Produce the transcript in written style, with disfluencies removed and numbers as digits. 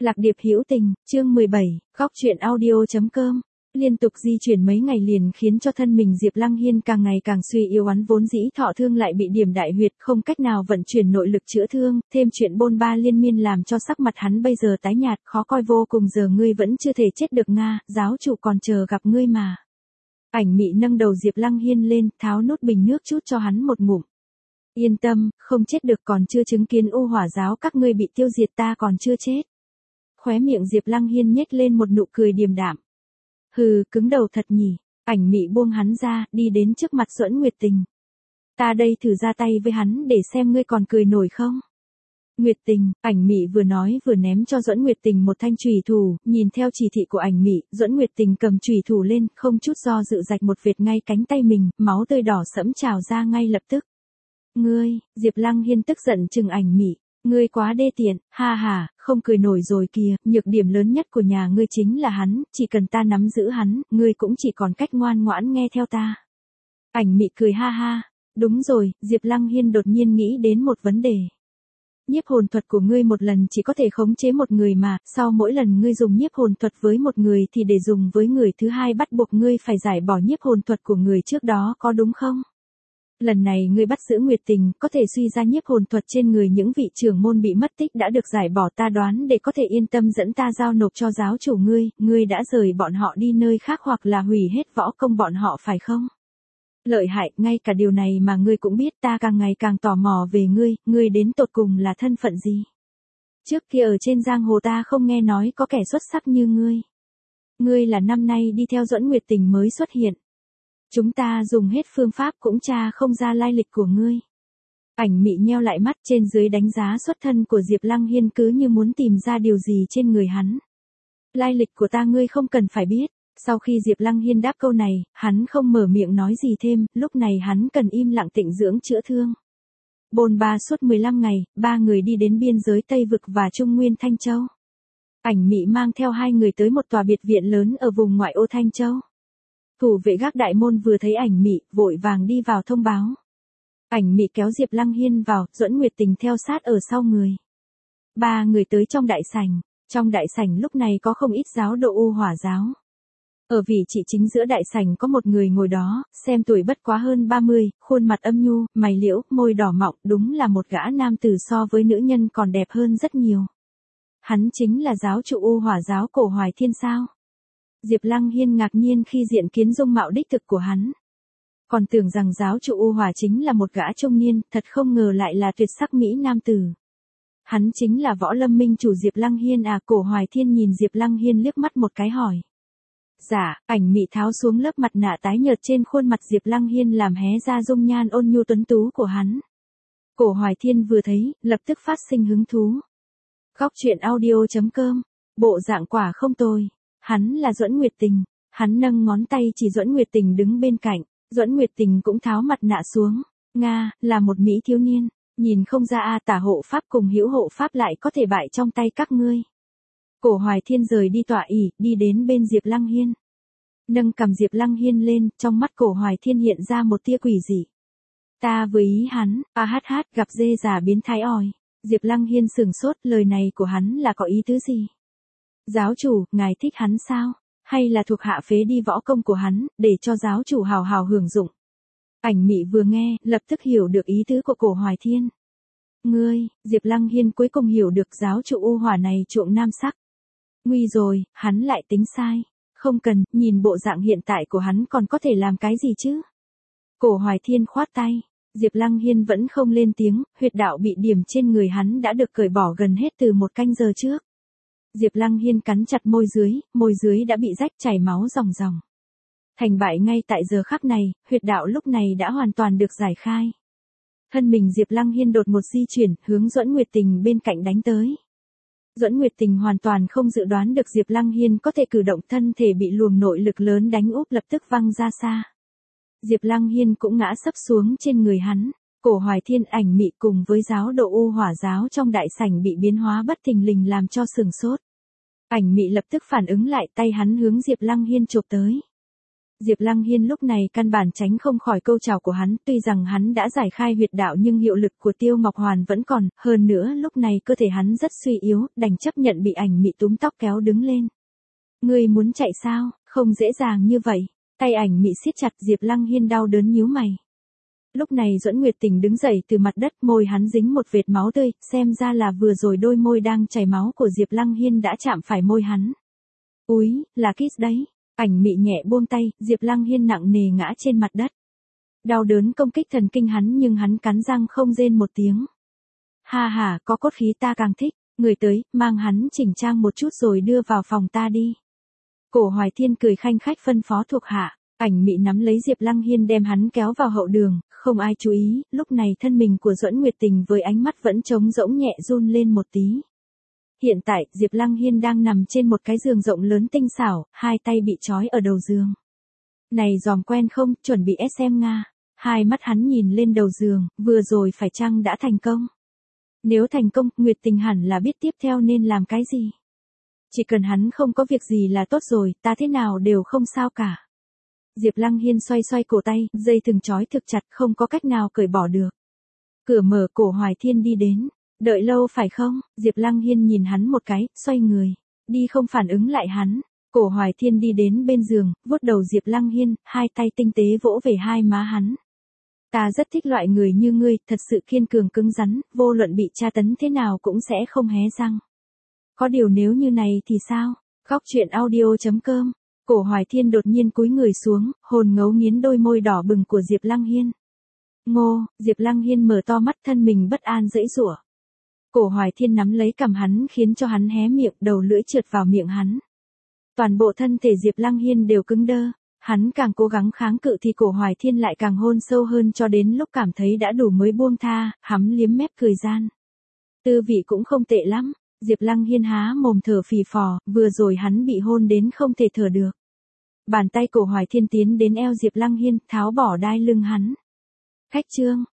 Lạc Điệp Hữu Tình, chương 17, góc truyện audio.com. Liên tục di chuyển mấy ngày liền khiến cho thân mình Diệp Lăng Hiên càng ngày càng suy yếu, hắn vốn dĩ thọ thương lại bị điểm đại huyệt, không cách nào vận chuyển nội lực chữa thương, thêm chuyện bôn ba liên miên làm cho sắc mặt hắn bây giờ tái nhạt, khó coi vô cùng. Giờ ngươi vẫn chưa thể chết được Nga, giáo chủ còn chờ gặp ngươi mà. Ảnh Mị nâng đầu Diệp Lăng Hiên lên, tháo nút bình nước chút cho hắn một ngụm. Yên tâm, không chết được, còn chưa chứng kiến U Hỏa giáo các ngươi bị tiêu diệt, ta còn chưa chết. Khóe miệng Diệp Lăng Hiên nhếch lên một nụ cười điềm đạm. Hừ, cứng đầu thật nhỉ. Ảnh Mị buông hắn ra, đi đến trước mặt Duẫn Nguyệt Tình. Ta đây thử ra tay với hắn để xem ngươi còn cười nổi không. Nguyệt Tình, Ảnh Mị vừa nói vừa ném cho Duẫn Nguyệt Tình một thanh chùy thủ, nhìn theo chỉ thị của Ảnh Mị, Duẫn Nguyệt Tình cầm chùy thủ lên, không chút do dự rạch một vệt ngay cánh tay mình, máu tươi đỏ sẫm trào ra ngay lập tức. Ngươi, Diệp Lăng Hiên tức giận trừng Ảnh Mị. Ngươi quá đê tiện, ha ha, không cười nổi rồi kìa, nhược điểm lớn nhất của nhà ngươi chính là hắn, chỉ cần ta nắm giữ hắn, ngươi cũng chỉ còn cách ngoan ngoãn nghe theo ta. Ảnh Mị cười ha ha, đúng rồi, Diệp Lăng Hiên đột nhiên nghĩ đến một vấn đề. Nhiếp hồn thuật của ngươi một lần chỉ có thể khống chế một người mà, sau mỗi lần ngươi dùng nhiếp hồn thuật với một người thì để dùng với người thứ hai bắt buộc ngươi phải giải bỏ nhiếp hồn thuật của người trước đó, có đúng không? Lần này ngươi bắt giữ Nguyệt Tình, có thể suy ra nhiếp hồn thuật trên người những vị trưởng môn bị mất tích đã được giải bỏ, ta đoán để có thể yên tâm dẫn ta giao nộp cho giáo chủ ngươi đã rời bọn họ đi nơi khác hoặc là hủy hết võ công bọn họ phải không? Lợi hại, ngay cả điều này mà ngươi cũng biết, ta càng ngày càng tò mò về ngươi đến tột cùng là thân phận gì? Trước kia ở trên giang hồ ta không nghe nói có kẻ xuất sắc như ngươi. Ngươi là năm nay đi theo Duẫn Nguyệt Tình mới xuất hiện. Chúng ta dùng hết phương pháp cũng tra không ra lai lịch của ngươi. Ảnh Mị nheo lại mắt, trên dưới đánh giá xuất thân của Diệp Lăng Hiên cứ như muốn tìm ra điều gì trên người hắn. Lai lịch của ta ngươi không cần phải biết. Sau khi Diệp Lăng Hiên đáp câu này, hắn không mở miệng nói gì thêm, lúc này hắn cần im lặng tịnh dưỡng chữa thương. Bôn ba suốt 15 ngày, ba người đi đến biên giới Tây Vực và Trung Nguyên Thanh Châu. Ảnh Mị mang theo hai người tới một tòa biệt viện lớn ở vùng ngoại ô Thanh Châu. Thủ vệ gác đại môn vừa thấy Ảnh Mị, vội vàng đi vào thông báo. Ảnh Mị kéo Diệp Lăng Hiên vào, Duẫn Nguyệt Tình theo sát ở sau người. Ba người tới trong đại sảnh. Trong đại sảnh lúc này có không ít giáo đồ U Hỏa giáo. Ở vị trí chính giữa đại sảnh có một người ngồi đó, xem tuổi bất quá hơn 30, khuôn mặt âm nhu, mày liễu, môi đỏ mọng, đúng là một gã nam tử so với nữ nhân còn đẹp hơn rất nhiều. Hắn chính là giáo chủ U Hỏa giáo Cổ Hoài Thiên sao? Diệp Lăng Hiên ngạc nhiên khi diện kiến dung mạo đích thực của hắn. Còn tưởng rằng giáo chủ U Hỏa chính là một gã trung niên, thật không ngờ lại là tuyệt sắc mỹ nam tử. Hắn chính là Võ Lâm Minh chủ Diệp Lăng Hiên à? Cổ Hoài Thiên nhìn Diệp Lăng Hiên liếc mắt một cái hỏi. Dạ, Ảnh Mị tháo xuống lớp mặt nạ tái nhợt trên khuôn mặt Diệp Lăng Hiên làm hé ra dung nhan ôn nhu tuấn tú của hắn. Cổ Hoài Thiên vừa thấy, lập tức phát sinh hứng thú. Góc truyện audio.com, bộ dạng quả không tồi. Hắn là Duẫn Nguyệt Tình. Hắn nâng ngón tay chỉ Duẫn Nguyệt Tình đứng bên cạnh. Duẫn Nguyệt Tình cũng tháo mặt nạ xuống. Nga, là một mỹ thiếu niên. Nhìn không ra a, tả hộ pháp cùng hữu hộ pháp lại có thể bại trong tay các ngươi. Cổ Hoài Thiên rời đi tọa ỷ, đi đến bên Diệp Lăng Hiên. Nâng cằm Diệp Lăng Hiên lên, trong mắt Cổ Hoài Thiên hiện ra một tia quỷ dị. Ta với ý hắn, gặp dê già biến thái ỏi. Diệp Lăng Hiên sửng sốt, lời này của hắn là có ý tứ gì? Giáo chủ, ngài thích hắn sao? Hay là thuộc hạ phế đi võ công của hắn, để cho giáo chủ hào hào hưởng dụng? Ảnh Mị vừa nghe, lập tức hiểu được ý tứ của Cổ Hoài Thiên. Ngươi, Diệp Lăng Hiên cuối cùng hiểu được giáo chủ U Hỏa này chuộng nam sắc. Nguy rồi, hắn lại tính sai. Không cần, nhìn bộ dạng hiện tại của hắn còn có thể làm cái gì chứ? Cổ Hoài Thiên khoát tay. Diệp Lăng Hiên vẫn không lên tiếng, huyệt đạo bị điểm trên người hắn đã được cởi bỏ gần hết từ một canh giờ trước. Diệp Lăng Hiên cắn chặt môi dưới đã bị rách chảy máu ròng ròng. Thành bại ngay tại giờ khắc này, huyệt đạo lúc này đã hoàn toàn được giải khai. Thân mình Diệp Lăng Hiên đột ngột di chuyển, hướng Duẫn Nguyệt Tình bên cạnh đánh tới. Duẫn Nguyệt Tình hoàn toàn không dự đoán được Diệp Lăng Hiên có thể cử động, thân thể bị luồng nội lực lớn đánh úp lập tức văng ra xa. Diệp Lăng Hiên cũng ngã sấp xuống trên người hắn. Cổ Hoài Thiên, Ảnh Mị cùng với giáo đồ U Hỏa giáo trong đại sảnh bị biến hóa bất thình lình làm cho sửng sốt. Ảnh Mị lập tức phản ứng lại, tay hắn hướng Diệp Lăng Hiên chộp tới. Diệp Lăng Hiên lúc này căn bản tránh không khỏi câu chào của hắn, tuy rằng hắn đã giải khai huyệt đạo nhưng hiệu lực của Tiêu Ngọc Hoàn vẫn còn, hơn nữa lúc này cơ thể hắn rất suy yếu, đành chấp nhận bị Ảnh Mị túm tóc kéo đứng lên. Ngươi muốn chạy sao, không dễ dàng như vậy, tay Ảnh Mị siết chặt. Diệp Lăng Hiên đau đớn nhíu mày. Lúc này Duẫn Nguyệt Tình đứng dậy từ mặt đất, môi hắn dính một vệt máu tươi, xem ra là vừa rồi đôi môi đang chảy máu của Diệp Lăng Hiên đã chạm phải môi hắn. Úi, là kiss đấy. Ảnh Mị nhẹ buông tay, Diệp Lăng Hiên nặng nề ngã trên mặt đất. Đau đớn công kích thần kinh hắn nhưng hắn cắn răng không rên một tiếng. Ha ha, có cốt khí ta càng thích, người tới, mang hắn chỉnh trang một chút rồi đưa vào phòng ta đi. Cổ Hoài Thiên cười khanh khách phân phó thuộc hạ. Ảnh Mị nắm lấy Diệp Lăng Hiên đem hắn kéo vào hậu đường, không ai chú ý, lúc này thân mình của Duẫn Nguyệt Tình với ánh mắt vẫn trống rỗng nhẹ run lên một tí. Hiện tại, Diệp Lăng Hiên đang nằm trên một cái giường rộng lớn tinh xảo, hai tay bị trói ở đầu giường. Này giòm quen không, chuẩn bị SM Nga. Hai mắt hắn nhìn lên đầu giường, vừa rồi phải chăng đã thành công? Nếu thành công, Nguyệt Tình hẳn là biết tiếp theo nên làm cái gì. Chỉ cần hắn không có việc gì là tốt rồi, ta thế nào đều không sao cả. Diệp Lăng Hiên xoay xoay cổ tay, dây thừng trói thực chặt không có cách nào cởi bỏ được. Cửa mở, Cổ Hoài Thiên đi đến. Đợi lâu phải không? Diệp Lăng Hiên nhìn hắn một cái, xoay người. Đi không phản ứng lại hắn. Cổ Hoài Thiên đi đến bên giường, vuốt đầu Diệp Lăng Hiên, hai tay tinh tế vỗ về hai má hắn. Ta rất thích loại người như ngươi, thật sự kiên cường cứng rắn, vô luận bị tra tấn thế nào cũng sẽ không hé răng. Có điều nếu như này thì sao? Góc truyện audio.com. Cổ Hoài Thiên đột nhiên cúi người xuống, hồn ngấu nghiến đôi môi đỏ bừng của Diệp Lăng Hiên. Ngô, Diệp Lăng Hiên mở to mắt, thân mình bất an giãy giụa. Cổ Hoài Thiên nắm lấy cằm hắn khiến cho hắn hé miệng, đầu lưỡi trượt vào miệng hắn. Toàn bộ thân thể Diệp Lăng Hiên đều cứng đơ, hắn càng cố gắng kháng cự thì Cổ Hoài Thiên lại càng hôn sâu hơn cho đến lúc cảm thấy đã đủ mới buông tha, hắn liếm mép cười gian. Tư vị cũng không tệ lắm. Diệp Lăng Hiên há mồm thở phì phò, vừa rồi hắn bị hôn đến không thể thở được. Bàn tay Cổ Hoài Thiên tiến đến eo Diệp Lăng Hiên, tháo bỏ đai lưng hắn. Khách trương,